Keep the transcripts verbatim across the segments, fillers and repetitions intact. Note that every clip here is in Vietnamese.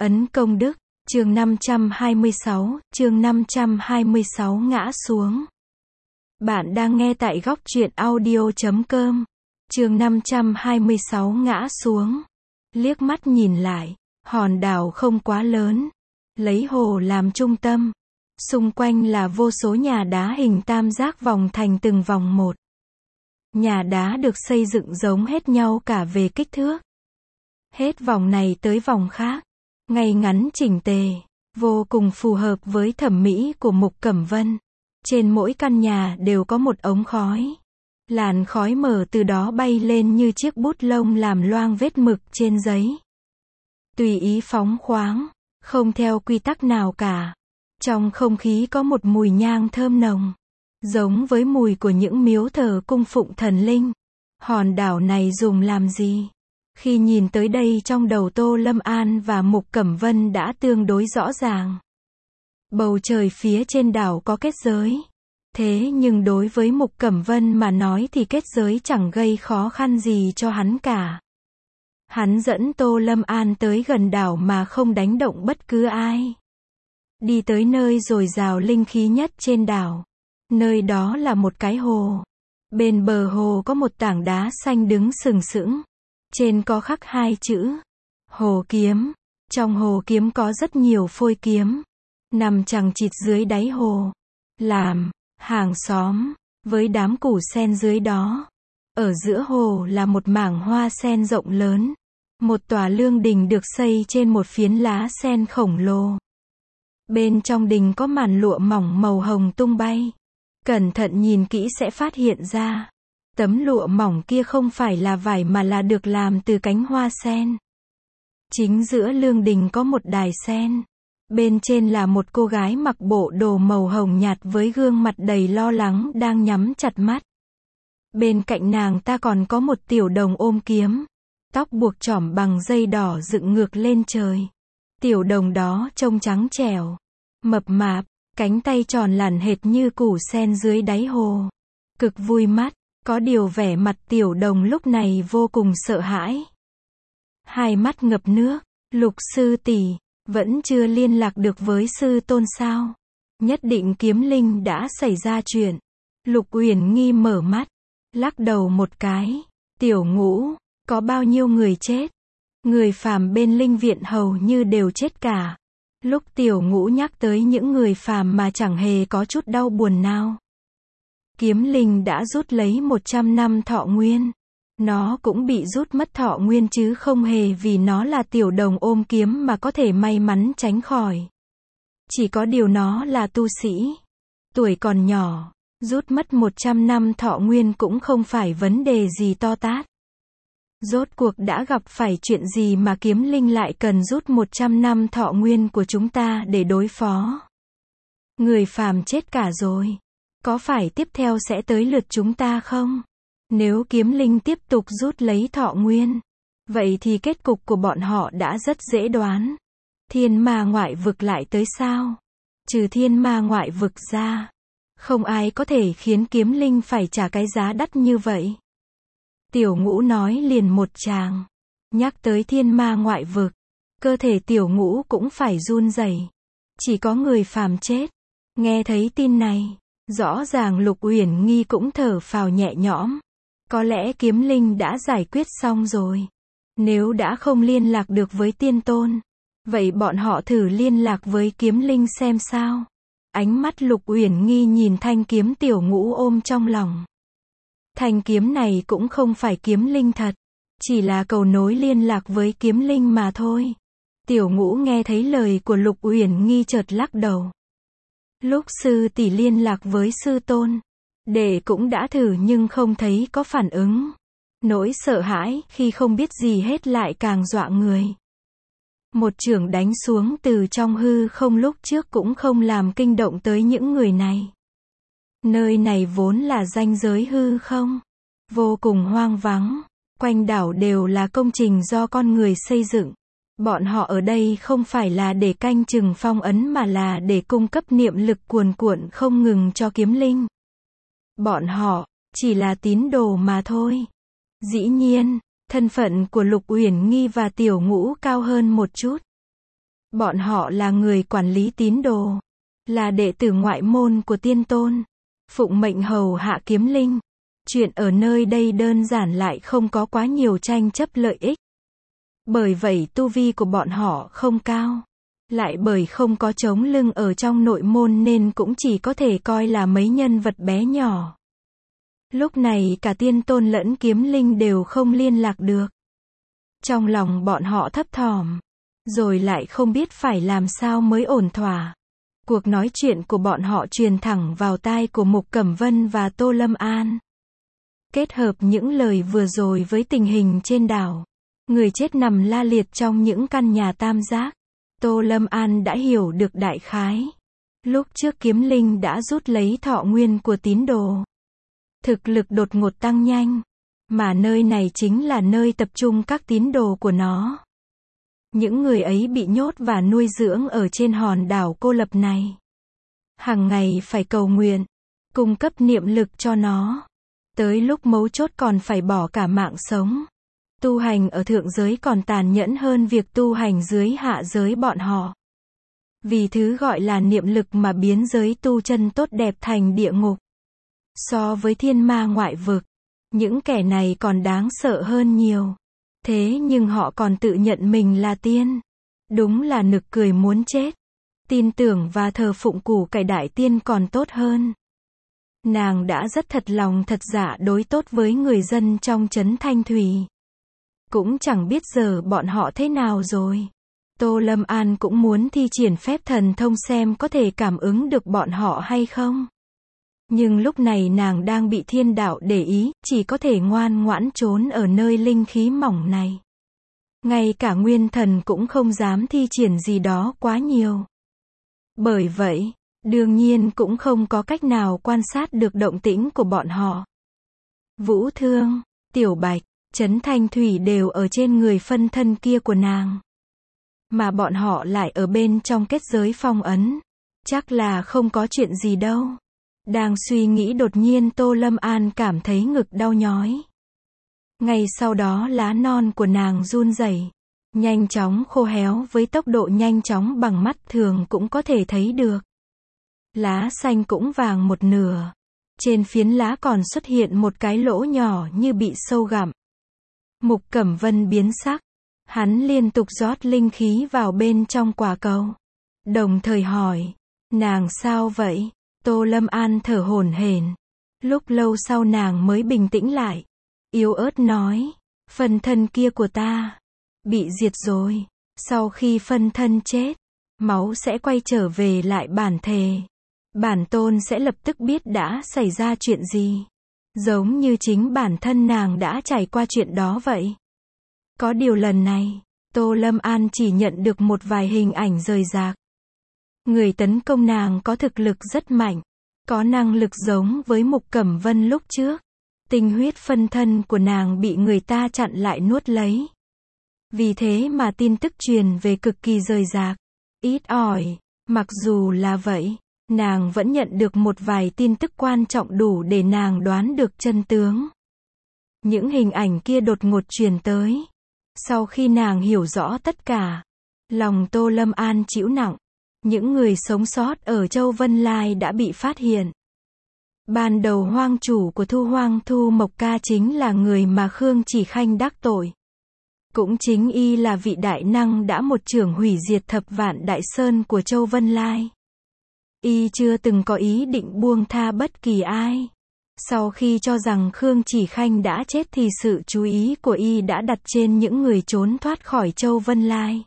Ấn công đức, chương năm trăm hai mươi sáu, chương năm trăm hai mươi sáu ngã xuống. Bạn đang nghe tại góc truyện audio chấm com. Chương năm trăm hai mươi sáu ngã xuống. Liếc mắt nhìn lại, hòn đảo không quá lớn, lấy hồ làm trung tâm. Xung quanh là vô số nhà đá hình tam giác vòng thành từng vòng một. Nhà đá được xây dựng giống hết nhau cả về kích thước. Hết vòng này tới vòng khác, ngay ngắn chỉnh tề, vô cùng phù hợp với thẩm mỹ của Mục Cẩm Vân. Trên mỗi căn nhà đều có một ống khói. Làn khói mờ từ đó bay lên như chiếc bút lông làm loang vết mực trên giấy. Tùy ý phóng khoáng, không theo quy tắc nào cả. Trong không khí có một mùi nhang thơm nồng, giống với mùi của những miếu thờ cung phụng thần linh. Hòn đảo này dùng làm gì? Khi nhìn tới đây trong đầu Tô Lâm An và Mục Cẩm Vân đã tương đối rõ ràng. Bầu trời phía trên đảo có kết giới. Thế nhưng đối với Mục Cẩm Vân mà nói thì kết giới chẳng gây khó khăn gì cho hắn cả. Hắn dẫn Tô Lâm An tới gần đảo mà không đánh động bất cứ ai. Đi tới nơi dồi dào linh khí nhất trên đảo. Nơi đó là một cái hồ. Bên bờ hồ có một tảng đá xanh đứng sừng sững. Trên có khắc hai chữ Hồ Kiếm. Trong hồ kiếm có rất nhiều phôi kiếm, nằm chằng chịt dưới đáy hồ. Làm hàng xóm với đám củ sen dưới đó. Ở giữa hồ là một mảng hoa sen rộng lớn. Một tòa lương đình được xây trên một phiến lá sen khổng lồ. Bên trong đình có màn lụa mỏng màu hồng tung bay. Cẩn thận nhìn kỹ sẽ phát hiện ra, tấm lụa mỏng kia không phải là vải mà là được làm từ cánh hoa sen. Chính giữa lương đình có một đài sen. Bên trên là một cô gái mặc bộ đồ màu hồng nhạt với gương mặt đầy lo lắng đang nhắm chặt mắt. Bên cạnh nàng ta còn có một tiểu đồng ôm kiếm, tóc buộc chỏm bằng dây đỏ dựng ngược lên trời. Tiểu đồng đó trông trắng trẻo, mập mạp, cánh tay tròn lẳn hệt như củ sen dưới đáy hồ. Cực vui mắt, có điều vẻ mặt tiểu đồng lúc này vô cùng sợ hãi. Hai mắt ngập nước, Lục sư tỷ, vẫn chưa liên lạc được với sư tôn sao? Nhất định Kiếm Linh đã xảy ra chuyện. Lục Uyển Nghi mở mắt, lắc đầu một cái. Tiểu Ngũ, có bao nhiêu người chết? Người phàm bên linh viện hầu như đều chết cả. Lúc Tiểu Ngũ nhắc tới những người phàm mà chẳng hề có chút đau buồn nào. Kiếm Linh đã rút lấy một trăm năm thọ nguyên. Nó cũng bị rút mất thọ nguyên chứ không hề vì nó là tiểu đồng ôm kiếm mà có thể may mắn tránh khỏi. Chỉ có điều nó là tu sĩ. Tuổi còn nhỏ, rút mất một trăm năm thọ nguyên cũng không phải vấn đề gì to tát. Rốt cuộc đã gặp phải chuyện gì mà Kiếm Linh lại cần rút một trăm năm thọ nguyên của chúng ta để đối phó? Người phàm chết cả rồi. Có phải tiếp theo sẽ tới lượt chúng ta không? Nếu Kiếm Linh tiếp tục rút lấy thọ nguyên, vậy thì kết cục của bọn họ đã rất dễ đoán. Thiên ma ngoại vực lại tới sao? Trừ thiên ma ngoại vực ra, không ai có thể khiến Kiếm Linh phải trả cái giá đắt như vậy. Tiểu Ngũ nói liền một tràng. Nhắc tới thiên ma ngoại vực, cơ thể Tiểu Ngũ cũng phải run rẩy. Chỉ có người phàm chết. Nghe thấy tin này, rõ ràng Lục Uyển Nghi cũng thở phào nhẹ nhõm. Có lẽ Kiếm Linh đã giải quyết xong rồi. Nếu đã không liên lạc được với tiên tôn, vậy bọn họ thử liên lạc với Kiếm Linh xem sao. Ánh mắt Lục Uyển Nghi nhìn thanh kiếm Tiểu Ngũ ôm trong lòng. Thanh kiếm này cũng không phải kiếm linh thật, chỉ là cầu nối liên lạc với Kiếm Linh mà thôi. Tiểu Ngũ nghe thấy lời của Lục Uyển Nghi chợt lắc đầu. Lúc sư tỷ liên lạc với sư tôn, đệ cũng đã thử nhưng không thấy có phản ứng. Nỗi sợ hãi khi không biết gì hết lại càng dọa người. Một chưởng đánh xuống từ trong hư không lúc trước cũng không làm kinh động tới những người này. Nơi này vốn là ranh giới hư không, vô cùng hoang vắng. Quanh đảo đều là công trình do con người xây dựng. Bọn họ ở đây không phải là để canh chừng phong ấn mà là để cung cấp niệm lực cuồn cuộn không ngừng cho Kiếm Linh. Bọn họ chỉ là tín đồ mà thôi. Dĩ nhiên, thân phận của Lục Uyển Nghi và Tiểu Ngũ cao hơn một chút. Bọn họ là người quản lý tín đồ, là đệ tử ngoại môn của tiên tôn, phụng mệnh hầu hạ kiếm linh. Chuyện ở nơi đây đơn giản lại không có quá nhiều tranh chấp lợi ích. Bởi vậy tu vi của bọn họ không cao. Lại bởi không có chống lưng ở trong nội môn nên cũng chỉ có thể coi là mấy nhân vật bé nhỏ. Lúc này cả tiên tôn lẫn kiếm linh đều không liên lạc được. Trong lòng bọn họ thấp thỏm, rồi lại không biết phải làm sao mới ổn thỏa. Cuộc nói chuyện của bọn họ truyền thẳng vào tai của Mục Cẩm Vân và Tô Lâm An. Kết hợp những lời vừa rồi với tình hình trên đảo, người chết nằm la liệt trong những căn nhà tam giác, Tô Lâm An đã hiểu được đại khái. Lúc trước kiếm linh đã rút lấy thọ nguyên của tín đồ. Thực lực đột ngột tăng nhanh, mà nơi này chính là nơi tập trung các tín đồ của nó. Những người ấy bị nhốt và nuôi dưỡng ở trên hòn đảo cô lập này. Hàng ngày phải cầu nguyện, cung cấp niệm lực cho nó. Tới lúc mấu chốt còn phải bỏ cả mạng sống. Tu hành ở thượng giới còn tàn nhẫn hơn việc tu hành dưới hạ giới bọn họ. Vì thứ gọi là niệm lực mà biến giới tu chân tốt đẹp thành địa ngục. So với thiên ma ngoại vực, những kẻ này còn đáng sợ hơn nhiều. Thế nhưng họ còn tự nhận mình là tiên. Đúng là nực cười muốn chết. Tin tưởng và thờ phụng củ cải đại tiên còn tốt hơn. Nàng đã rất thật lòng thật dạ đối tốt với người dân trong trấn Thanh Thủy. Cũng chẳng biết giờ bọn họ thế nào rồi. Tô Lâm An cũng muốn thi triển phép thần thông xem có thể cảm ứng được bọn họ hay không. Nhưng lúc này nàng đang bị thiên đạo để ý, chỉ có thể ngoan ngoãn trốn ở nơi linh khí mỏng này. Ngay cả nguyên thần cũng không dám thi triển gì đó quá nhiều. Bởi vậy, đương nhiên cũng không có cách nào quan sát được động tĩnh của bọn họ. Vũ Thương, Tiểu Bạch, Trấn Thanh Thủy đều ở trên người phân thân kia của nàng. Mà bọn họ lại ở bên trong kết giới phong ấn. Chắc là không có chuyện gì đâu. Đang suy nghĩ đột nhiên Tô Lâm An cảm thấy ngực đau nhói. Ngay sau đó lá non của nàng run rẩy, nhanh chóng khô héo với tốc độ nhanh chóng bằng mắt thường cũng có thể thấy được. Lá xanh cũng vàng một nửa. Trên phiến lá còn xuất hiện một cái lỗ nhỏ như bị sâu gặm. Mục Cẩm Vân biến sắc. Hắn liên tục rót linh khí vào bên trong quả cầu. Đồng thời hỏi, nàng sao vậy? Tô Lâm An thở hổn hển. Lúc lâu sau nàng mới bình tĩnh lại. Yếu ớt nói, phân thân kia của ta bị diệt rồi. Sau khi phân thân chết, máu sẽ quay trở về lại bản thể. Bản tôn sẽ lập tức biết đã xảy ra chuyện gì. Giống như chính bản thân nàng đã trải qua chuyện đó vậy. Có điều lần này, Tô Lâm An chỉ nhận được một vài hình ảnh rời rạc. Người tấn công nàng có thực lực rất mạnh, có năng lực giống với Mục Cẩm Vân lúc trước. Tinh huyết phân thân của nàng bị người ta chặn lại nuốt lấy. Vì thế mà tin tức truyền về cực kỳ rời rạc, ít ỏi. Mặc dù là vậy, nàng vẫn nhận được một vài tin tức quan trọng đủ để nàng đoán được chân tướng. Những hình ảnh kia đột ngột truyền tới. Sau khi nàng hiểu rõ tất cả, lòng Tô Lâm An chịu nặng. Những người sống sót ở Châu Vân Lai đã bị phát hiện. Ban đầu hoang chủ của Thu Hoang Thu Mộc Ca chính là người mà Khương Chỉ Khanh đắc tội. Cũng chính y là vị đại năng đã một chưởng hủy diệt thập vạn đại sơn của Châu Vân Lai. Y chưa từng có ý định buông tha bất kỳ ai. Sau khi cho rằng Khương Chỉ Khanh đã chết thì sự chú ý của y đã đặt trên những người trốn thoát khỏi Châu Vân Lai.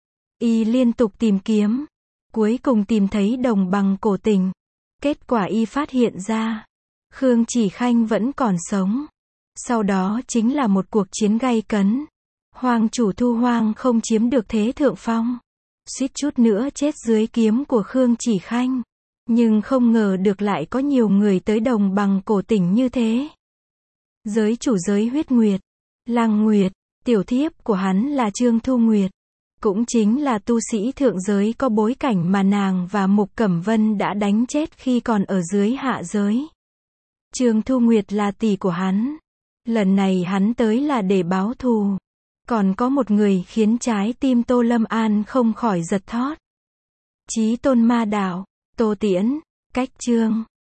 Y liên tục tìm kiếm, cuối cùng tìm thấy đồng bằng cổ tình. Kết quả y phát hiện ra, Khương Chỉ Khanh vẫn còn sống. Sau đó chính là một cuộc chiến gay cấn. Hoàng chủ Thu Hoang không chiếm được thế thượng phong. Suýt chút nữa chết dưới kiếm của Khương Chỉ Khanh. Nhưng không ngờ được lại có nhiều người tới đồng bằng cổ tỉnh như thế. Giới chủ giới huyết nguyệt, Lăng Nguyệt, tiểu thiếp của hắn là Trương Thu Nguyệt. Cũng chính là tu sĩ thượng giới có bối cảnh mà nàng và Mục Cẩm Vân đã đánh chết khi còn ở dưới hạ giới. Trương Thu Nguyệt là tỷ của hắn. Lần này hắn tới là để báo thù. Còn có một người khiến trái tim Tô Lâm An không khỏi giật thót. Chí tôn ma đạo, Tô Tiễn, cách chương.